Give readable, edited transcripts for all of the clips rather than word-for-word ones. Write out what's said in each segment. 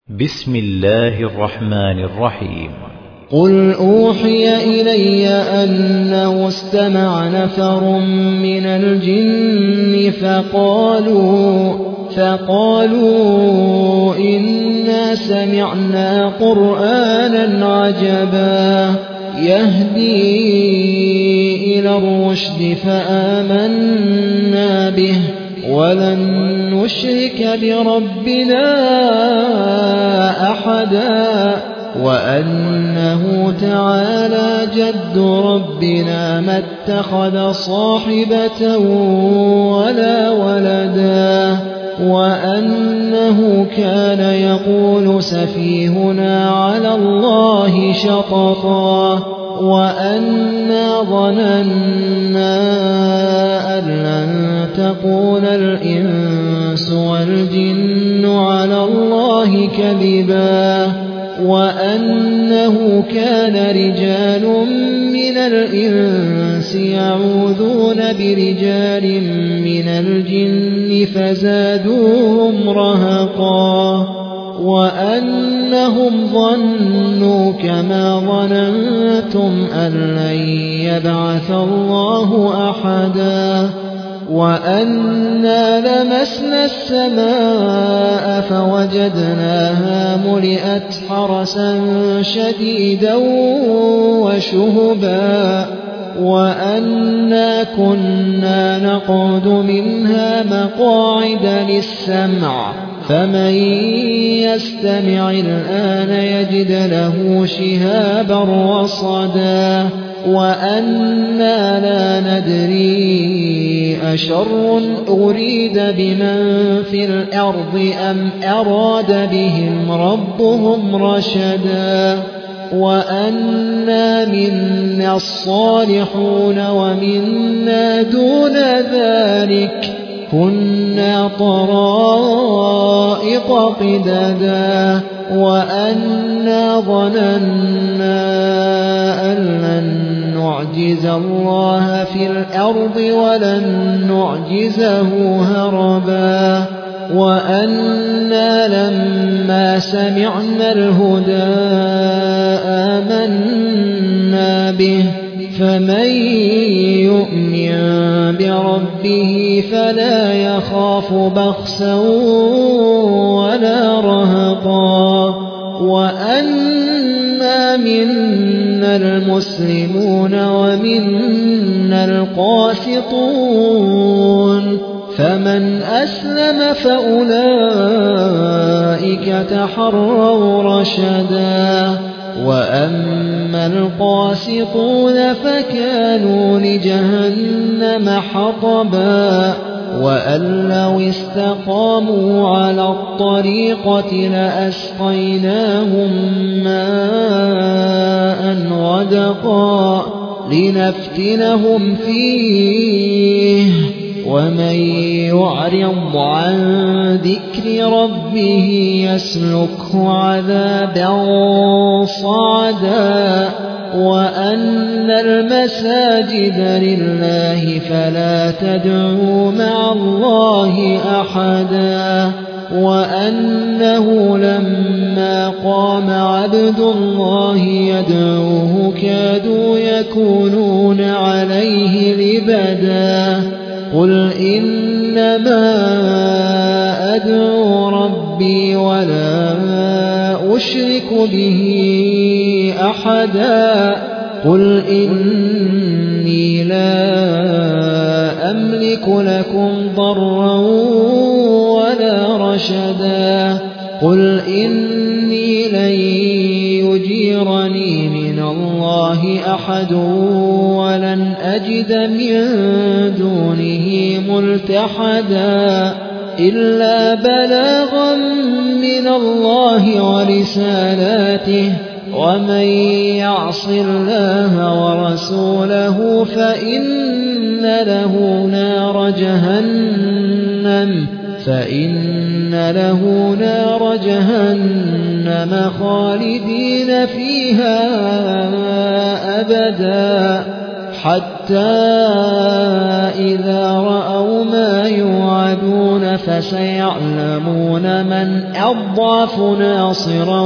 بسم الله الرحمن الرحيم. قل أوحي إلي أنه استمع نفر من الجن فقالوا إنا سمعنا قرآنا عجبا يهدي إلى الرشد فآمنا به ولن نشرك بربنا أحدا وأنه تعالى جد ربنا ما اتخذ صاحبة ولا ولدا وأنه كان يقول سفيهنا على الله شططا وأنا ظننا أن لن تقول الإنس والجن على الله كذبا وأنه كان رجال من الإنس يعوذون برجال من الجن فزادوهم رهقا وأنهم ظنوا كما ظننتم أن لن يبعث الله أحدا وأنا لمسنا السماء فوجدناها ملئت حرسا شديدا وشهبا وأنا كنا نقعد منها مقاعد للسمع فمن يستمع الآن يجد له شهابا رصدا وأنا لا ندري أشر أريد بمن في الأرض أم أراد بهم ربهم رشدا وأنا منا الصالحون ومنا دون ذلك كنا طرائق قددا وأنا ظننا أن لن نعجز الله في الأرض ولن نعجزه هربا وأنا لما سمعنا الهدى آمنا به فمن يؤمن بربه فلا يخاف بخسا ولا رهقا وأنا منا المسلمون ومنا القاسطون فمن أسلم فأولئك تحروا رشدا وأما القاسطون فكانوا لجهنم حطبا وأن لو استقاموا على الطريقة لأسقيناهم ماء غدقا لنفتنهم فيه ومن يعرض عن ذكر ربه يسلكه عذابا صعدا وأن المساجد لله فلا تدعوا مع الله أحدا وأنه لما قام عبد الله يدعوه كادوا يكونون عليه لبدا قل إنما أدعو ربي ولا أشرك به أحدا قل إني لا أملك لكم ضرا ولا رشدا قل إني لن يجيرني من الله أحد ولن أجد من دونه ملتحدا إلا بلاغا من الله ورسالاته ومن يعص الله ورسوله فإن له نار جهنم خالدين فيها أبدا حتى إذا رأوا ما يوعدون فسيعلمون من أضعف ناصرا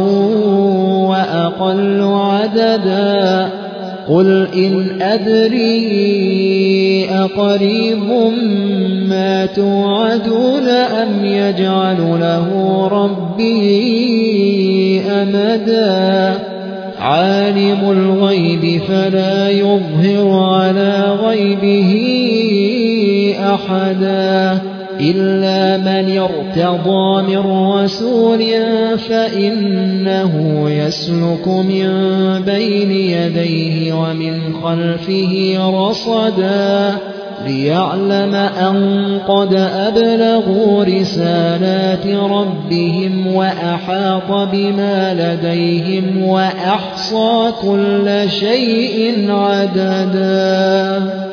وأقل عددا قل إن أدري أقريب ما توعدون أم يجعل له ربي أمدا عالم الغيب فلا يظهر على غيبه أحدا إلا من ارتضى من رسول فإنه يسلك من بين يديه ومن خلفه رصدا ليعلم أن قد أبلغوا رسالات ربهم وأحاط بما لديهم وأحصى كل شيء عددا